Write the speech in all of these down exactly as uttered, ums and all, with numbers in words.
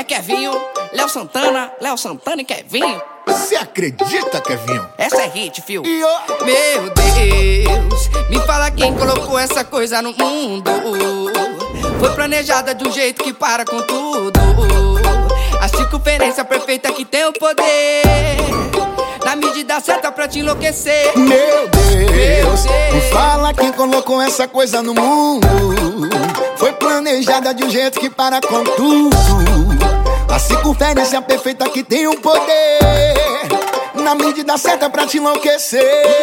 Kevinho, Léo Santana, Léo Santana e Kevinho. Você acredita, Kevinho? Essa é hit, fio. E ó, meu Deus, me fala quem colocou essa coisa no mundo. Foi planejada de um jeito que para com tudo. A circunferência perfeita que tem o poder, na medida certa pra te enlouquecer. Meu Deus, Meu Deus. me fala quem colocou essa coisa no mundo. Foi planejada de um jeito que para com tudo. A circunferência perfeita que tem o poder, na medida certa pra te enlouquecer.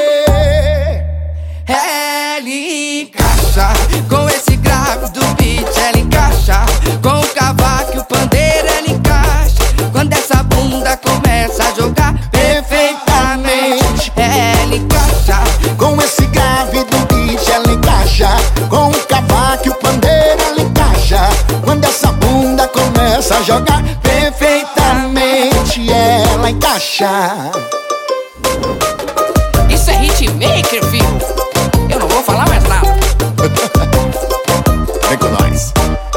Ela encaixa com esse grave do beat, ela encaixa com o cavaco e o pandeiro, ela encaixa quando essa bunda começa a jogar perfeitamente. Ela encaixa Com esse grave do beat, ela encaixa com o cavaco e o pandeiro, ela encaixa quando essa bunda começa a jogar perfeitamente. Ela encaixa. Isso é hitmaker, filho. Eu não vou falar mais nada. Vem com nós.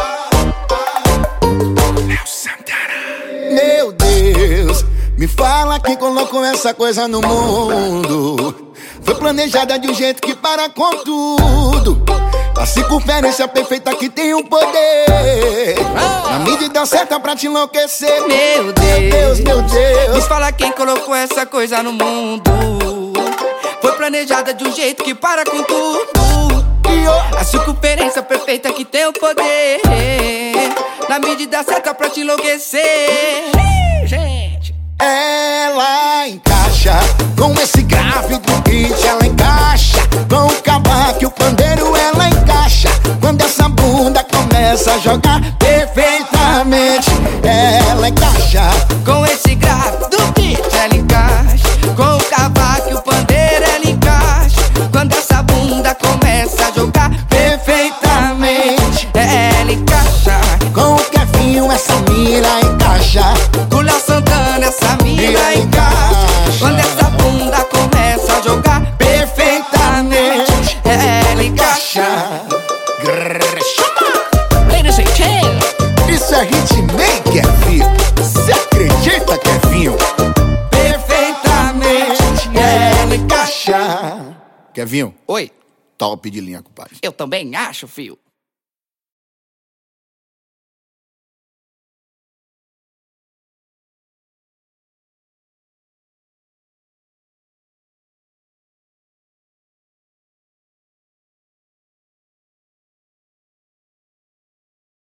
Léo Santana. Meu Deus, me fala quem colocou essa coisa no mundo. Foi planejada de um jeito que para com tudo. A circunferência perfeita que tem o poder, na medida certa pra te enlouquecer. Meu Deus, meu Deus, meu Deus. me fala quem colocou essa coisa no mundo. Foi planejada de um jeito que para com tudo. E ó, A circunferência perfeita que tem o poder, na medida certa pra te enlouquecer. Gente, ela encaixa com esse grave do beat, ela encaixa com o cavaco e o pandeiro, ela encaixa quando essa bunda começa a jogar perfeitamente. Ela encaixa com esse grave do beat, ela encaixa com o cavaco e o pandeiro, ela encaixa quando essa bunda começa a jogar perfeitamente. Ela encaixa com o Kevinho, essa mira encaixa. com o Léo Santana, essa mina encaixa quando essa bunda começa a jogar perfeitamente. Ela encaixa. Grrr, chama! Ladies and gentlemen, Isso é hitmaker, filho. Você acredita, Kevinho? perfeitamente. Ela encaixa. Kevinho, Oi, top de linha, compadre. eu também acho, fio.